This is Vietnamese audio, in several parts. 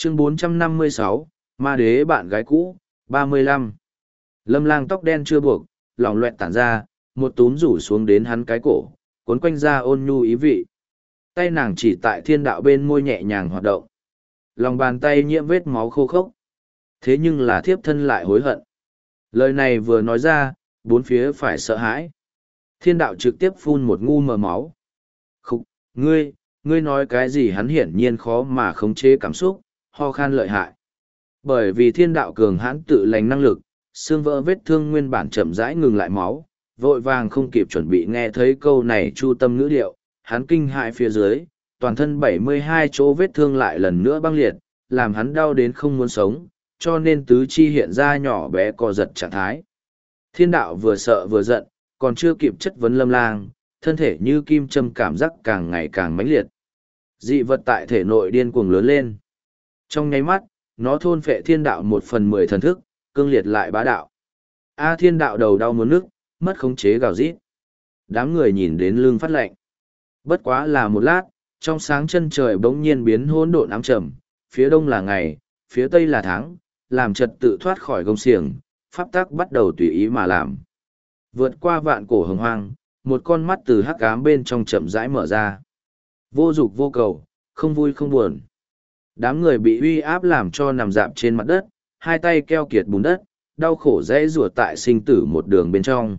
Chương 456, Ma đế bạn gái cũ, 35. Lâm Lang tóc đen chưa buộc, lỏng loẹt tản ra, một túm rủ xuống đến hắn cái cổ, cuốn quanh ra ôn nhu ý vị. Tay nàng chỉ tại thiên đạo bên môi nhẹ nhàng hoạt động. Lòng bàn tay nhiễm vết máu khô khốc. Thế nhưng là thiếp thân lại hối hận. Lời này vừa nói ra, bốn phía phải sợ hãi. Thiên đạo trực tiếp phun một ngu mờ máu. Khúc, ngươi nói cái gì? Hắn hiển nhiên khó mà khống chế cảm xúc, ho khan lợi hại. Bởi vì thiên đạo cường hãn tự lành năng lực, xương vỡ vết thương nguyên bản chậm rãi ngừng lại máu, vội vàng không kịp chuẩn bị nghe thấy câu này chu tâm ngữ điệu, hắn kinh hại phía dưới, toàn thân 72 chỗ vết thương lại lần nữa băng liệt, làm hắn đau đến không muốn sống, cho nên tứ chi hiện ra nhỏ bé co giật trạng thái. Thiên đạo vừa sợ vừa giận, còn chưa kịp chất vấn Lâm Lang, thân thể như kim châm cảm giác càng ngày càng mãnh liệt. Dị vật tại thể nội điên cuồng lớn lên. Trong nháy mắt, nó thôn phệ thiên đạo 1/10 thần thức, cương liệt lại bá đạo. Thiên đạo đầu đau muốn nức, mất khống chế gào rít. Đám người nhìn đến lưng phát lạnh. Bất quá là một lát, trong sáng chân trời bỗng nhiên biến hỗn độn ám trầm, phía đông là ngày, phía tây là tháng, làm trật tự thoát khỏi gông xiềng, pháp tắc bắt đầu tùy ý mà làm. Vượt qua vạn cổ hồng hoang, một con mắt từ hắc ám bên trong chậm rãi mở ra. Vô dục vô cầu, không vui không buồn. Đám người bị uy áp làm cho nằm dạp trên mặt đất, hai tay keo kiệt bùn đất, đau khổ dễ rủa tại sinh tử một đường bên trong.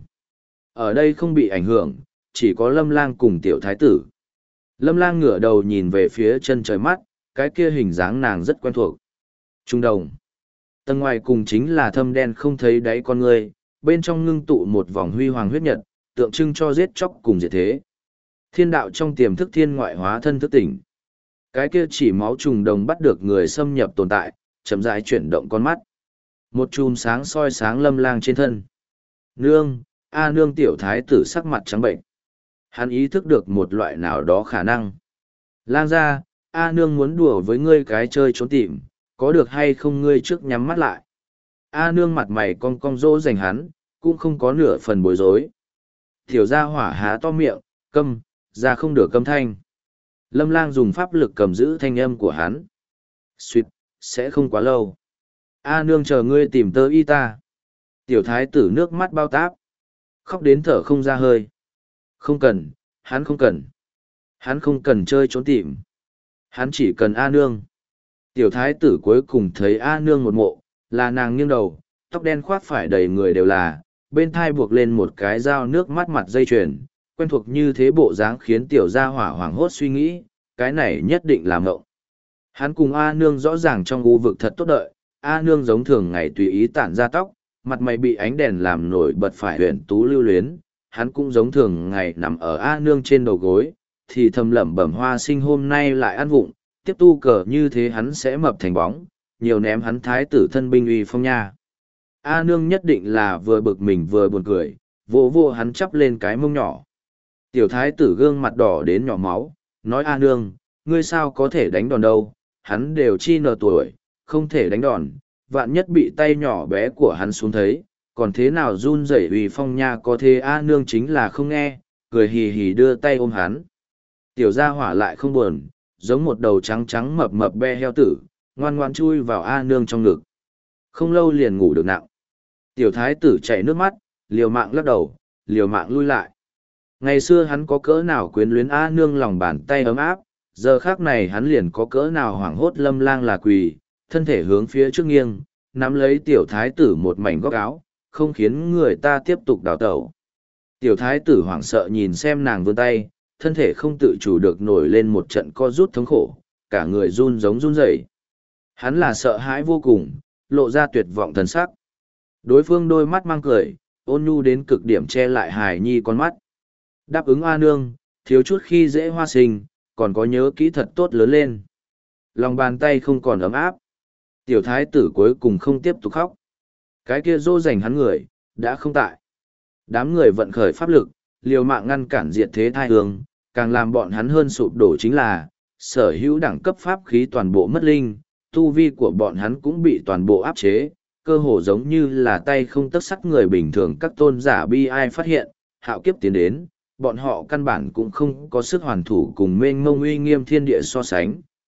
Ở đây không bị ảnh hưởng, chỉ có Lâm Lang cùng tiểu thái tử. Lâm Lang ngửa đầu nhìn về phía chân trời mắt, cái kia hình dáng nàng rất quen thuộc. Trung đồng. Tầng ngoài cùng chính là thâm đen không thấy đáy con người, bên trong ngưng tụ một vòng huy hoàng huyết nhật, tượng trưng cho giết chóc cùng diệt thế. Thiên đạo trong tiềm thức thiên ngoại hóa thân thức tỉnh. Cái kia chỉ máu trùng đồng bắt được người xâm nhập tồn tại, chậm rãi chuyển động con mắt. Một chùm sáng soi sáng Lâm Lang trên thân. Nương, nương tiểu thái tử sắc mặt trắng bệnh. Hắn ý thức được một loại nào đó khả năng. Lang ra, nương muốn đùa với ngươi cái chơi trốn tìm, có được hay không? Ngươi trước nhắm mắt lại. Nương mặt mày cong cong dỗ dành hắn, cũng không có nửa phần bối rối. Tiểu gia hỏa há to miệng, câm, ra không được câm thanh. Lâm Lang dùng pháp lực cầm giữ thanh âm của hắn. Xuyệt, sẽ không quá lâu. Nương chờ ngươi tìm tơ y ta. Tiểu thái tử nước mắt bao táp. Khóc đến thở không ra hơi. Không cần, hắn không cần. Hắn không cần chơi trốn tìm. Hắn chỉ cần nương. Tiểu thái tử cuối cùng thấy nương một mộ, là nàng nghiêng đầu, tóc đen khoác phải đầy người đều là, bên thai buộc lên một cái dao nước mắt mặt dây chuyền, quen thuộc như thế bộ dáng khiến tiểu gia hỏa hoảng hốt suy nghĩ, cái này nhất định là mộng. Hắn cùng nương rõ ràng trong u vực thật tốt đợi, nương giống thường ngày tùy ý tản ra tóc, mặt mày bị ánh đèn làm nổi bật phải huyền tú lưu luyến, hắn cũng giống thường ngày nằm ở nương trên đầu gối, thì thầm lẩm bẩm hoa sinh hôm nay lại ăn vụng, tiếp tu cờ như thế hắn sẽ mập thành bóng, nhiều ném hắn thái tử thân binh uy phong nha. Nương nhất định là vừa bực mình vừa buồn cười, vỗ vỗ hắn chắp lên cái mông nhỏ. Tiểu thái tử gương mặt đỏ đến nhỏ máu, nói nương, ngươi sao có thể đánh đòn đâu, hắn đều chi nờ tuổi, không thể đánh đòn, vạn nhất bị tay nhỏ bé của hắn xuống thấy, còn thế nào run rẩy uy phong nha. Có thế nương chính là không nghe, cười hì hì đưa tay ôm hắn. Tiểu gia hỏa lại không buồn, giống một đầu trắng trắng mập mập be heo tử, ngoan ngoan chui vào nương trong ngực. Không lâu liền ngủ được nặng. Tiểu thái tử chảy nước mắt, liều mạng lắc đầu, liều mạng lui lại. Ngày xưa hắn có cỡ nào quyến luyến nương lòng bàn tay ấm áp, giờ khác này hắn liền có cỡ nào hoảng hốt. Lâm Lang là quỳ, thân thể hướng phía trước nghiêng, nắm lấy tiểu thái tử một mảnh góc áo, không khiến người ta tiếp tục đào tẩu. Tiểu thái tử hoảng sợ nhìn xem nàng vươn tay, thân thể không tự chủ được nổi lên một trận co rút thống khổ, cả người run giống run rẩy. Hắn là sợ hãi vô cùng, lộ ra tuyệt vọng thần sắc. Đối phương đôi mắt mang cười, ôn nhu đến cực điểm che lại hài nhi con mắt. Đáp ứng nương, thiếu chút khi dễ hoa sinh, còn có nhớ kỹ thật tốt lớn lên. Lòng bàn tay không còn ấm áp. Tiểu thái tử cuối cùng không tiếp tục khóc. Cái kia dỗ dành hắn người, đã không tại. Đám người vận khởi pháp lực, liều mạng ngăn cản diệt thế thai hương, càng làm bọn hắn hơn sụp đổ chính là, sở hữu đẳng cấp pháp khí toàn bộ mất linh, tu vi của bọn hắn cũng bị toàn bộ áp chế, cơ hồ giống như là tay không tấc sắt người bình thường. Các tôn giả bi ai phát hiện, hạo kiếp tiến đến, bọn họ căn bản cũng không có sức hoàn thủ cùng mênh mông uy nghiêm thiên địa so sánh,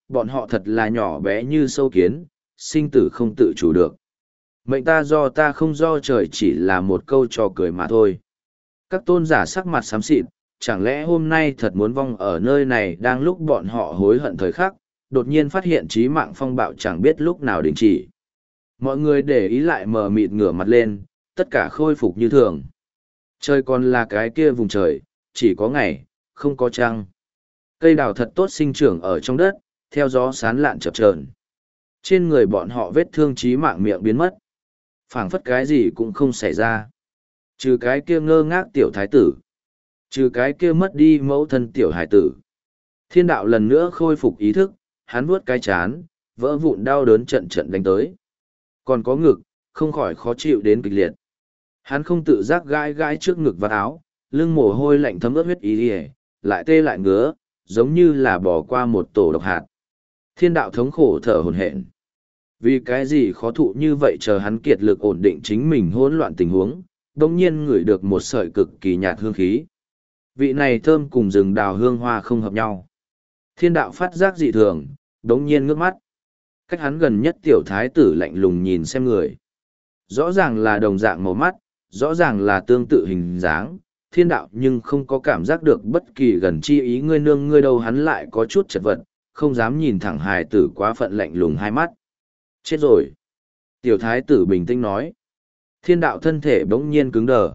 bọn họ thật là nhỏ bé như sâu kiến, sinh tử không tự chủ được. Mệnh ta do ta không do trời chỉ là một câu trò cười mà thôi. Các tôn giả sắc mặt xám xịt, chẳng lẽ hôm nay thật muốn vong ở nơi này đang lúc bọn họ hối hận thời khắc, đột nhiên phát hiện chí mạng phong bạo chẳng biết lúc nào đình chỉ. Mọi người để ý lại mờ mịt ngửa mặt lên, tất cả khôi phục như thường. Trời còn là cái kia vùng trời, chỉ có ngày, không có trăng. Cây đào thật tốt sinh trưởng ở trong đất, theo gió sán lạn chập chờn. Trên người bọn họ vết thương chí mạng miệng biến mất. Phảng phất cái gì cũng không xảy ra. Trừ cái kia ngơ ngác tiểu thái tử. Trừ cái kia mất đi mẫu thân tiểu hải tử. Thiên đạo lần nữa khôi phục ý thức, hắn vuốt cái chán, vỡ vụn đau đớn trận trận đánh tới. Còn có ngực, không khỏi khó chịu đến kịch liệt. Hắn không tự giác gãi gãi trước ngực và áo, lưng mồ hôi lạnh thấm ướt huyết ý ỉa, lại tê lại ngứa, giống như là bỏ qua một tổ độc hạt. Thiên đạo thống khổ thở hổn hển. Vì cái gì khó thụ như vậy chờ hắn kiệt lực ổn định chính mình hỗn loạn tình huống, đồng nhiên ngửi được một sợi cực kỳ nhạt hương khí. Vị này thơm cùng rừng đào hương hoa không hợp nhau. Thiên đạo phát giác dị thường, đồng nhiên ngước mắt. Cách hắn gần nhất tiểu thái tử lạnh lùng nhìn xem người. Rõ ràng là đồng dạng màu mắt, rõ ràng là tương tự hình dáng, thiên đạo nhưng không có cảm giác được bất kỳ gần chi ý ngươi nương ngươi đâu, hắn lại có chút chật vật, không dám nhìn thẳng hài tử quá phận lạnh lùng hai mắt. Chết rồi. Tiểu thái tử bình tĩnh nói. Thiên đạo thân thể bỗng nhiên cứng đờ.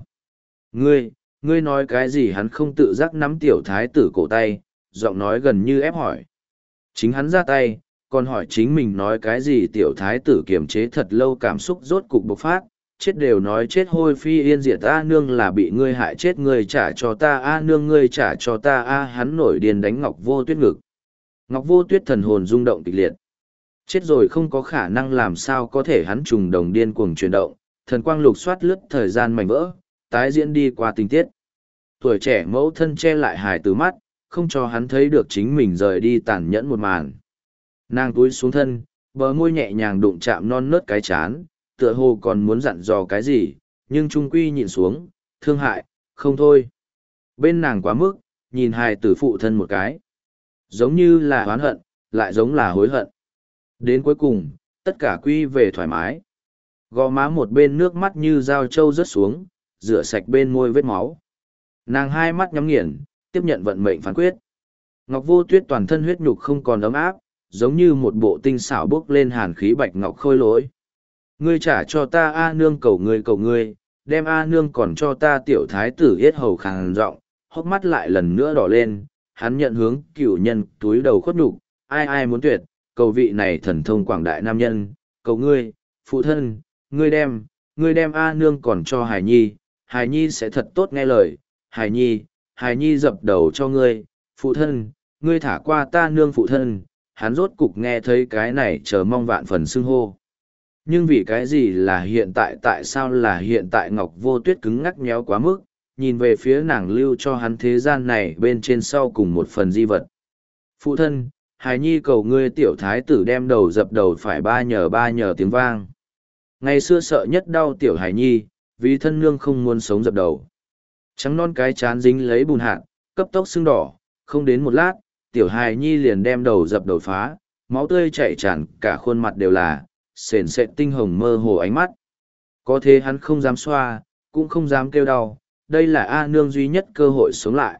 Ngươi nói cái gì? Hắn không tự giác nắm tiểu thái tử cổ tay, giọng nói gần như ép hỏi. Chính hắn ra tay, còn hỏi chính mình nói cái gì? Tiểu thái tử kiềm chế thật lâu cảm xúc rốt cục bộc phát, chết đều nói chết hôi phi yên diệt. A nương là bị ngươi hại chết, ngươi trả cho ta. A nương ngươi trả cho ta. A hắn nổi điên đánh Ngọc Vô Tuyết ngực. Ngọc Vô Tuyết thần hồn rung động kịch liệt. Chết rồi không có khả năng, làm sao có thể? Hắn trùng đồng điên cuồng chuyển động, thần quang lục soát lướt thời gian mảnh vỡ, tái diễn đi qua tình tiết. Tuổi trẻ mẫu thân che lại hài từ mắt, không cho hắn thấy được chính mình rời đi tàn nhẫn một màn. Nàng túi xuống thân, bờ môi nhẹ nhàng đụng chạm non nớt cái chán, tựa hồ còn muốn dặn dò cái gì, nhưng trung quy nhịn xuống, thương hại, không thôi. Bên nàng quá mức, nhìn hài tử phụ thân một cái. Giống như là oán hận, lại giống là hối hận. Đến cuối cùng, tất cả quy về thoải mái. Gò má một bên nước mắt như dao trâu rớt xuống, rửa sạch bên môi vết máu. Nàng hai mắt nhắm nghiền, tiếp nhận vận mệnh phán quyết. Ngọc Vô Tuyết toàn thân huyết nhục không còn ấm áp, giống như một bộ tinh xảo bốc lên hàn khí bạch ngọc khôi lỗi. Ngươi trả cho ta. A nương cầu ngươi, đem A nương còn cho ta. Tiểu thái tử yết hầu khàn giọng, hốc mắt lại lần nữa đỏ lên, hắn nhận hướng cửu nhân túi đầu khuất nhục, ai muốn tuyệt, cầu vị này thần thông quảng đại nam nhân, cầu ngươi, phụ thân, ngươi đem A nương còn cho Hải Nhi sẽ thật tốt nghe lời. Hải Nhi dập đầu cho ngươi, phụ thân, ngươi thả qua ta nương. Phụ thân, hắn rốt cục nghe thấy cái này, chờ mong vạn phần xưng hô. Nhưng vì cái gì là hiện tại? Tại sao là hiện tại? Ngọc Vô Tuyết cứng ngắc nhéo quá mức, nhìn về phía nàng lưu cho hắn thế gian này bên trên sau cùng một phần di vật. Phụ thân, Hải Nhi cầu ngươi. Tiểu thái tử đem đầu dập đầu phải ba nhờ tiếng vang. Ngày xưa sợ nhất đau tiểu Hải Nhi, vì thân nương không muốn sống dập đầu. Trắng non cái chán dính lấy bùn hạn, cấp tốc sưng đỏ, không đến một lát, tiểu Hải Nhi liền đem đầu dập đầu phá, máu tươi chảy tràn cả khuôn mặt đều là, sền sệt tinh hồng mơ hồ ánh mắt. Có thế hắn không dám xoa, cũng không dám kêu đau, đây là A nương duy nhất cơ hội sống lại.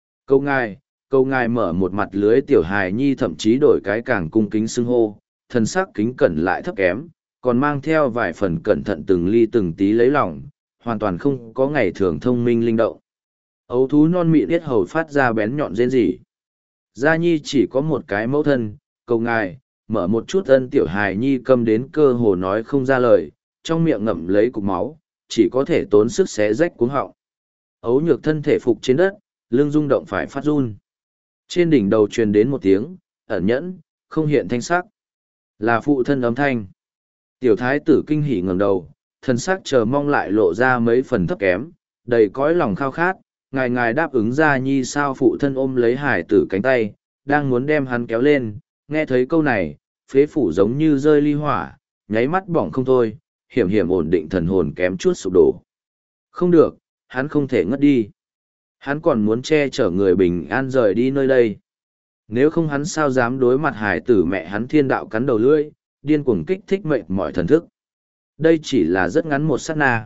Câu ngài mở một mặt lưới. Tiểu Hải Nhi thậm chí đổi cái càng cung kính xưng hô, thân sắc kính cẩn lại thấp kém, còn mang theo vài phần cẩn thận từng ly từng tí lấy lòng, hoàn toàn không có ngày thường thông minh linh động. Ấu thú non mịn yết hầu phát ra bén nhọn rên rỉ. Gia Nhi chỉ có một cái mẫu thân, cầu ngài, mở một chút ân. Tiểu Hải Nhi câm đến cơ hồ nói không ra lời, trong miệng ngậm lấy cục máu, chỉ có thể tốn sức xé rách cuống họng. Ấu nhược thân thể phục trên đất, lưng rung động phải phát run. Trên đỉnh đầu truyền đến một tiếng, ẩn nhẫn, không hiện thanh sắc. Là phụ thân âm thanh. Tiểu thái tử kinh hỉ ngẩng đầu, thân sắc chờ mong lại lộ ra mấy phần thấp kém, đầy cõi lòng khao khát. Ngài đáp ứng Gia Nhi sao? Phụ thân ôm lấy hải tử cánh tay, đang muốn đem hắn kéo lên, nghe thấy câu này, phế phủ giống như rơi ly hỏa, nháy mắt bỏng không thôi, hiểm ổn định thần hồn kém chút sụp đổ. Không được, hắn không thể ngất đi. Hắn còn muốn che chở người bình an rời đi nơi đây. Nếu không hắn sao dám đối mặt hài tử mẹ hắn thiên đạo cắn đầu lưỡi, điên cuồng kích thích mệnh mọi thần thức. Đây chỉ là rất ngắn một sát na.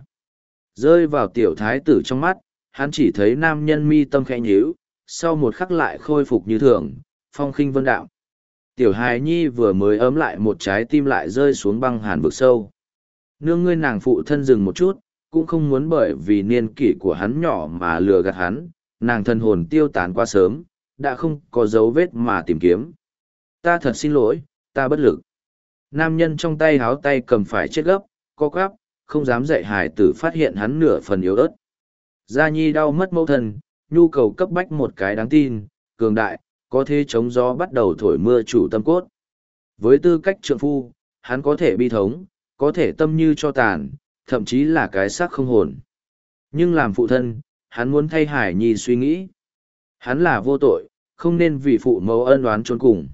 Rơi vào tiểu thái tử trong mắt, hắn chỉ thấy nam nhân mi tâm khẽ nhíu, sau một khắc lại khôi phục như thường, phong khinh vân đạo. Tiểu hài nhi vừa mới ấm lại một trái tim lại rơi xuống băng hàn vực sâu. Nương ngươi nàng phụ thân dừng một chút, cũng không muốn bởi vì niên kỷ của hắn nhỏ mà lừa gạt hắn, nàng thân hồn tiêu tán quá sớm, đã không có dấu vết mà tìm kiếm. Ta thật xin lỗi, ta bất lực. Nam nhân trong tay háo tay cầm phải chết gấp, co quắp, không dám dạy hài tử phát hiện hắn nửa phần yếu ớt. Gia Nhi đau mất mẫu thân, nhu cầu cấp bách một cái đáng tin, cường đại, có thể chống gió bắt đầu thổi mưa chủ tâm cốt. Với tư cách trượng phu, hắn có thể bi thống, có thể tâm như cho tàn, thậm chí là cái xác không hồn. Nhưng làm phụ thân, hắn muốn thay Hải Nhi suy nghĩ. Hắn là vô tội, không nên vì phụ mẫu ân oán trốn cùng.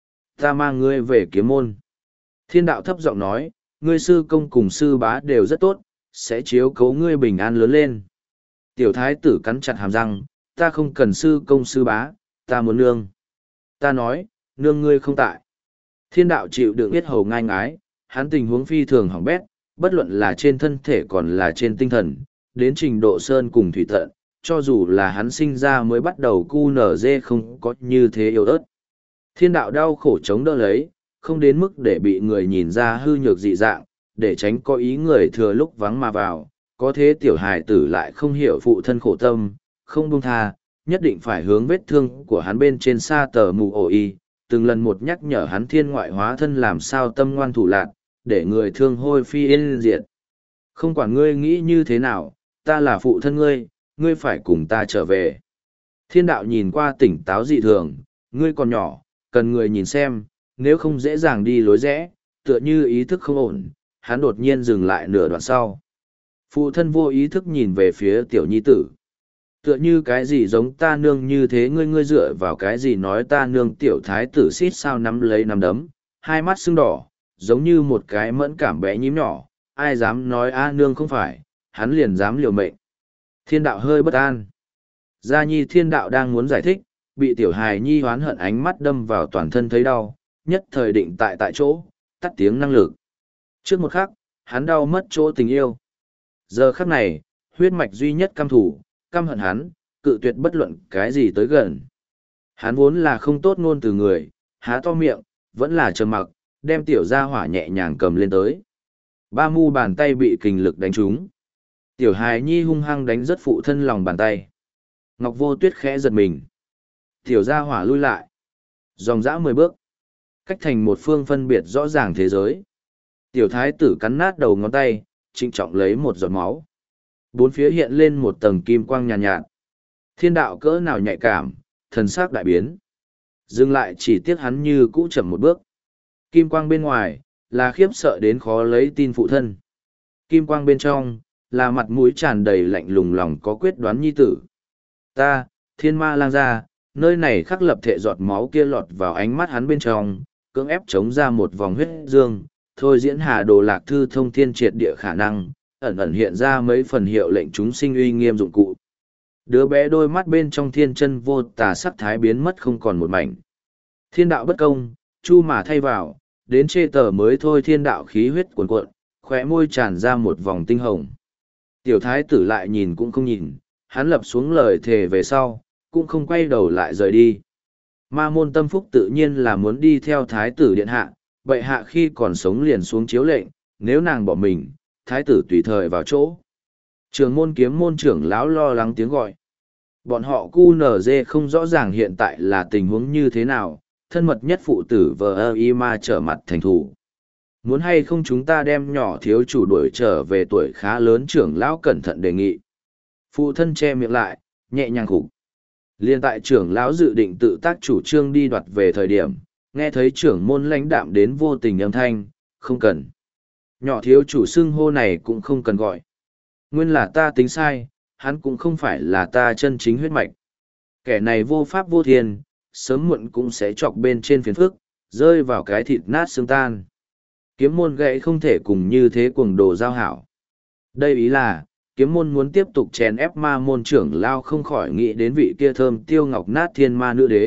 Ta mang ngươi về kiếm môn. Thiên đạo thấp giọng nói, ngươi sư công cùng sư bá đều rất tốt, sẽ chiếu cố ngươi bình an lớn lên. Tiểu thái tử cắn chặt hàm răng, ta không cần sư công sư bá, ta muốn nương. Ta nói, nương ngươi không tại. Thiên đạo chịu đựng biết hầu ngai ngái, hắn tình huống phi thường hỏng bét, bất luận là trên thân thể còn là trên tinh thần, đến trình độ sơn cùng thủy tận, cho dù là hắn sinh ra mới bắt đầu cu nở dê không có như thế yếu ớt. Thiên đạo đau khổ chống đỡ lấy, không đến mức để bị người nhìn ra hư nhược dị dạng, để tránh có ý người thừa lúc vắng mà vào, có thế tiểu hài tử lại không hiểu phụ thân khổ tâm, không buông tha, nhất định phải hướng vết thương của hắn bên trên xa tờ mù ổ y, từng lần một nhắc nhở hắn thiên ngoại hóa thân làm sao tâm ngoan thủ lạc, để người thương hôi phi yên diệt. Không quản ngươi nghĩ như thế nào, ta là phụ thân ngươi, ngươi phải cùng ta trở về. Thiên đạo nhìn qua tỉnh táo dị thường, ngươi còn nhỏ, cần người nhìn xem, nếu không dễ dàng đi lối rẽ, tựa như ý thức không ổn, hắn đột nhiên dừng lại nửa đoạn sau. Phụ thân vô ý thức nhìn về phía tiểu nhi tử. Tựa như cái gì giống ta nương như thế ngươi dựa vào cái gì nói ta nương tiểu thái tử xít sao nắm lấy nắm đấm, hai mắt sưng đỏ, giống như một cái mẫn cảm bé nhím nhỏ, ai dám nói a nương không phải, hắn liền dám liều mệnh. Thiên đạo hơi bất an. Gia Nhi thiên đạo đang muốn giải thích, bị tiểu hài nhi hoán hận ánh mắt đâm vào toàn thân thấy đau, nhất thời định tại chỗ, tắt tiếng năng lực. Trước một khắc, hắn đau mất chỗ tình yêu. Giờ khắc này, huyết mạch duy nhất căm thủ, căm hận hắn, cự tuyệt bất luận cái gì tới gần. Hắn vốn là không tốt ngôn từ người, há to miệng, vẫn là trầm mặc, đem tiểu gia hỏa nhẹ nhàng cầm lên tới. Ba mu bàn tay bị kình lực đánh trúng. Tiểu hài nhi hung hăng đánh rất phụ thân lòng bàn tay. Ngọc Vô Tuyết khẽ giật mình. Tiểu gia hỏa lui lại. Dòng dã 10 bước. Cách thành một phương phân biệt rõ ràng thế giới. Tiểu thái tử cắn nát đầu ngón tay, trịnh trọng lấy một giọt máu. Bốn phía hiện lên một tầng kim quang nhàn nhạt. Thiên đạo cỡ nào nhạy cảm, thần sắc đại biến. Dừng lại chỉ tiếc hắn như cũ chậm một bước. Kim quang bên ngoài, là khiếp sợ đến khó lấy tin phụ thân. Kim quang bên trong, là mặt mũi tràn đầy lạnh lùng lòng có quyết đoán nhi tử. Ta, thiên ma lang gia, nơi này khắc lập thệ giọt máu kia lọt vào ánh mắt hắn bên trong, cưỡng ép chống ra một vòng huyết dương, thôi diễn hà đồ lạc thư thông thiên triệt địa khả năng, ẩn ẩn hiện ra mấy phần hiệu lệnh chúng sinh uy nghiêm dụng cụ. Đứa bé đôi mắt bên trong thiên chân vô tà sắc thái biến mất không còn một mảnh. Thiên đạo bất công, chu mà thay vào, đến chê tờ mới thôi thiên đạo khí huyết cuồn cuộn, khóe môi tràn ra một vòng tinh hồng. Tiểu thái tử lại nhìn cũng không nhìn, hắn lập xuống lời thề về sau, cũng không quay đầu lại rời đi. Ma môn tâm phúc tự nhiên là muốn đi theo thái tử điện hạ, bệ hạ khi còn sống liền xuống chiếu lệnh, nếu nàng bỏ mình, thái tử tùy thời vào chỗ. Trường môn kiếm môn trưởng lão lo lắng tiếng gọi. Bọn họ QNZ không rõ ràng hiện tại là tình huống như thế nào, thân mật nhất phụ tử vờ y ma trở mặt thành thủ. Muốn hay không chúng ta đem nhỏ thiếu chủ đuổi trở về tuổi khá lớn trưởng lão cẩn thận đề nghị. Phụ thân che miệng lại, nhẹ nhàng khục. Liên tại trưởng lão dự định tự tác chủ trương đi đoạt về thời điểm, nghe thấy trưởng môn lãnh đạm đến vô tình âm thanh, không cần. Nhỏ thiếu chủ xưng hô này cũng không cần gọi. Nguyên là ta tính sai, hắn cũng không phải là ta chân chính huyết mạch. Kẻ này vô pháp vô thiên, sớm muộn cũng sẽ chọc bên trên phiền phức, rơi vào cái thịt nát xương tan. Kiếm môn gãy không thể cùng như thế cuồng đồ giao hảo. Đây ý là, kiếm môn muốn tiếp tục chèn ép ma môn trưởng lao không khỏi nghĩ đến vị kia thơm tiêu ngọc nát thiên ma nữ đế,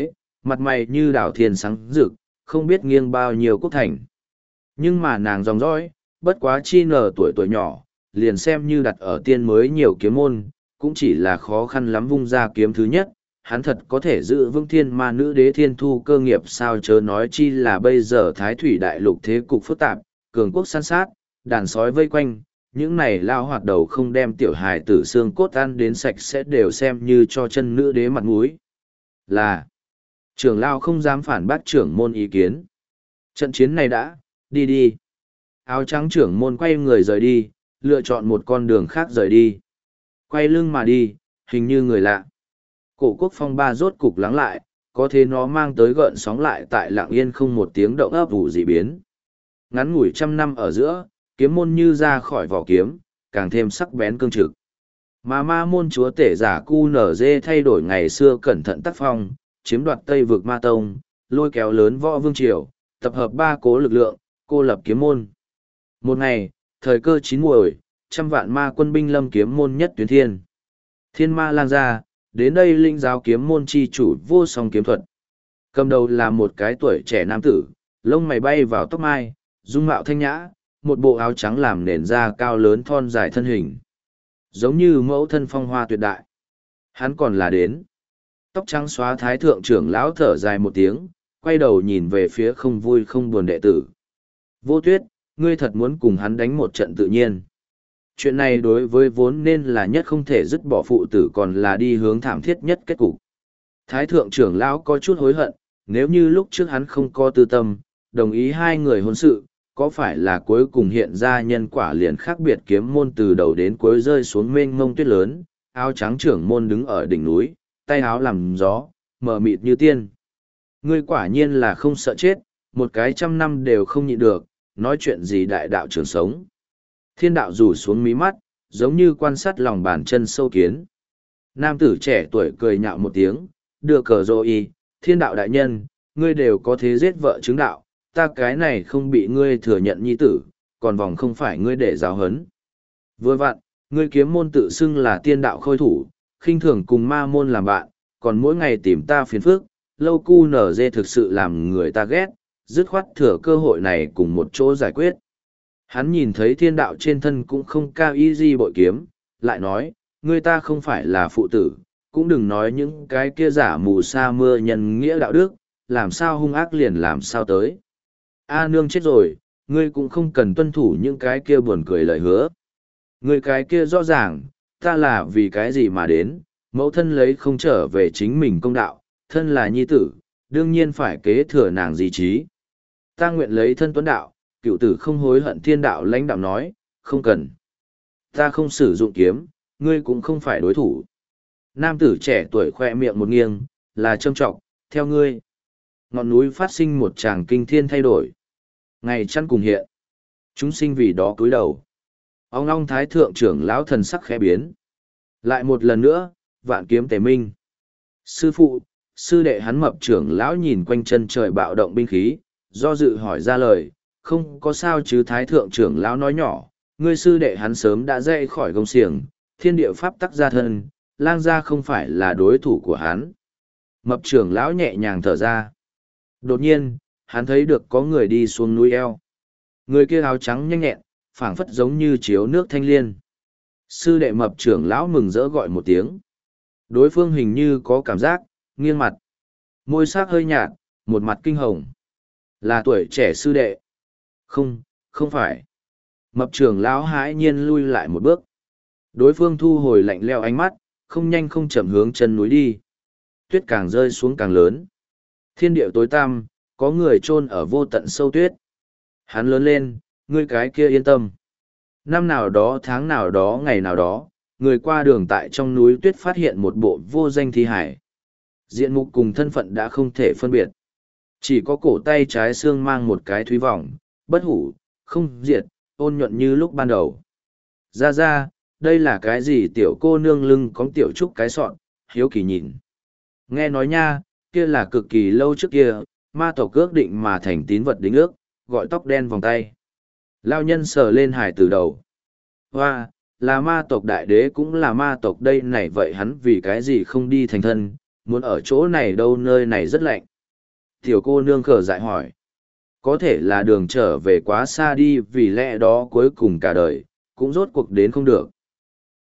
mặt mày như đảo thiên sáng rực, không biết nghiêng bao nhiêu quốc thành. Nhưng mà nàng dòng dõi, bất quá chi nở tuổi tuổi nhỏ, liền xem như đặt ở tiên mới nhiều kiếm môn, cũng chỉ là khó khăn lắm vung ra kiếm thứ nhất, hắn thật có thể giữ vững thiên ma nữ đế thiên thu cơ nghiệp sao, chớ nói chi là bây giờ thái thủy đại lục thế cục phức tạp, cường quốc săn sát, đàn sói vây quanh, những này lao hoạt đầu không đem tiểu hài tử xương cốt ăn đến sạch sẽ đều xem như cho chân nữ đế mặt mũi. Là, trưởng lao không dám phản bác trưởng môn ý kiến. Trận chiến này đã, đi đi. Áo trắng trưởng môn quay người rời đi, lựa chọn một con đường khác rời đi. Quay lưng mà đi, hình như người lạ. Cổ quốc phong ba rốt cục lắng lại, có thế nó mang tới gợn sóng lại tại lặng yên không một tiếng động ấp ủ dị biến. Ngắn ngủi trăm năm ở giữa, kiếm môn như ra khỏi vỏ kiếm, càng thêm sắc bén cương trực. Mà ma môn chúa tể giả cu nở dê thay đổi ngày xưa cẩn thận tác phong, chiếm đoạt Tây vực ma tông, lôi kéo lớn võ vương triều, tập hợp ba cố lực lượng, cô lập kiếm môn. Một ngày, thời cơ chín muồi, trăm vạn ma quân binh lâm kiếm môn nhất tuyến thiên. Thiên ma lang ra, đến đây linh giáo kiếm môn chi chủ vô song kiếm thuật. Cầm đầu là một cái tuổi trẻ nam tử, lông mày bay vào tóc mai, dung mạo thanh nhã, một bộ áo trắng làm nền da cao lớn thon dài thân hình. Giống như mẫu thân phong hoa tuyệt đại. Hắn còn là đến. Tóc trắng xóa thái thượng trưởng lão thở dài một tiếng, quay đầu nhìn về phía không vui không buồn đệ tử. Vô Tuyết, ngươi thật muốn cùng hắn đánh một trận tự nhiên. Chuyện này đối với vốn nên là nhất không thể dứt bỏ phụ tử còn là đi hướng thảm thiết nhất kết cục. Thái thượng trưởng lão có chút hối hận, nếu như lúc trước hắn không có tư tâm, đồng ý hai người hôn sự, có phải là cuối cùng hiện ra nhân quả liền khác biệt, kiếm môn từ đầu đến cuối rơi xuống mênh mông tuyết lớn, áo trắng trưởng môn đứng ở đỉnh núi, tay áo làm gió, mờ mịt như tiên. Ngươi quả nhiên là không sợ chết, một cái trăm năm đều không nhịn được, nói chuyện gì đại đạo trường sống. Thiên đạo rủ xuống mí mắt, giống như quan sát lòng bàn chân sâu kiến. Nam tử trẻ tuổi cười nhạo một tiếng, đưa cờ rô y, thiên đạo đại nhân, ngươi đều có thế giết vợ chứng đạo, ta cái này không bị ngươi thừa nhận nhi tử, còn vòng không phải ngươi để giáo hấn. Vừa vặn, ngươi kiếm môn tự xưng là tiên đạo khôi thủ, khinh thường cùng ma môn làm bạn, còn mỗi ngày tìm ta phiền phức, lâu cu nở dê thực sự làm người ta ghét, dứt khoát thừa cơ hội này cùng một chỗ giải quyết. Hắn nhìn thấy thiên đạo trên thân cũng không cao y di bội kiếm, lại nói, ngươi ta không phải là phụ tử, cũng đừng nói những cái kia giả mù sa mưa nhân nghĩa đạo đức, làm sao hung ác liền làm sao tới. A nương chết rồi, ngươi cũng không cần tuân thủ những cái kia buồn cười lời hứa. Ngươi cái kia rõ ràng, ta là vì cái gì mà đến, mẫu thân lấy không trở về chính mình công đạo, thân là nhi tử, đương nhiên phải kế thừa nàng di trí. Ta nguyện lấy thân tuấn đạo, cựu tử không hối hận, thiên đạo lãnh đạo nói, không cần. Ta không sử dụng kiếm, ngươi cũng không phải đối thủ. Nam tử trẻ tuổi khoe miệng một nghiêng, là trâm trọng, theo ngươi. Ngọn núi phát sinh một tràng kinh thiên thay đổi. Ngày chăn cùng hiện. Chúng sinh vì đó cúi đầu. Ông long thái thượng trưởng lão thần sắc khẽ biến. Lại một lần nữa, vạn kiếm tề minh. Sư phụ, sư đệ hắn mập trưởng lão nhìn quanh chân trời bạo động binh khí, do dự hỏi ra lời, không có sao chứ. Thái thượng trưởng lão nói nhỏ, ngươi sư đệ hắn sớm đã dậy khỏi gông xiềng, thiên địa pháp tắc gia thân, lang gia không phải là đối thủ của hắn. Mập trưởng lão nhẹ nhàng thở ra. Đột nhiên, hắn thấy được có người đi xuống núi eo. Người kia áo trắng nhanh nhẹn, phảng phất giống như chiếu nước thanh liên. Sư đệ mập trưởng lão mừng rỡ gọi một tiếng. Đối phương hình như có cảm giác, nghiêng mặt. Môi sắc hơi nhạt, một mặt kinh hồng. Là tuổi trẻ sư đệ. Không, không phải. Mập trưởng lão hãi nhiên lui lại một bước. Đối phương thu hồi lạnh leo ánh mắt, không nhanh không chậm hướng chân núi đi. Tuyết càng rơi xuống càng lớn. Thiên địa tối tăm, có người chôn ở vô tận sâu tuyết. Hắn lớn lên, ngươi cái kia yên tâm. Năm nào đó tháng nào đó ngày nào đó, người qua đường tại trong núi tuyết phát hiện một bộ vô danh thi hải. Diện mục cùng thân phận đã không thể phân biệt. Chỉ có cổ tay trái xương mang một cái thúy vòng, bất hủ, không diệt, ôn nhuận như lúc ban đầu. Ra, đây là cái gì? Tiểu cô nương lưng có tiểu trúc cái sọn, hiếu kỳ nhìn. Nghe nói nha, kia là cực kỳ lâu trước kia, ma tộc ước định mà thành tín vật đính ước, gọi tóc đen vòng tay. Lao nhân sờ lên hải từ đầu. Hoa, là ma tộc đại đế cũng là ma tộc đây này, vậy hắn vì cái gì không đi thành thân, muốn ở chỗ này đâu, nơi này rất lạnh. Tiểu cô nương khờ dại hỏi. Có thể là đường trở về quá xa đi vì lẽ đó cuối cùng cả đời, cũng rốt cuộc đến không được.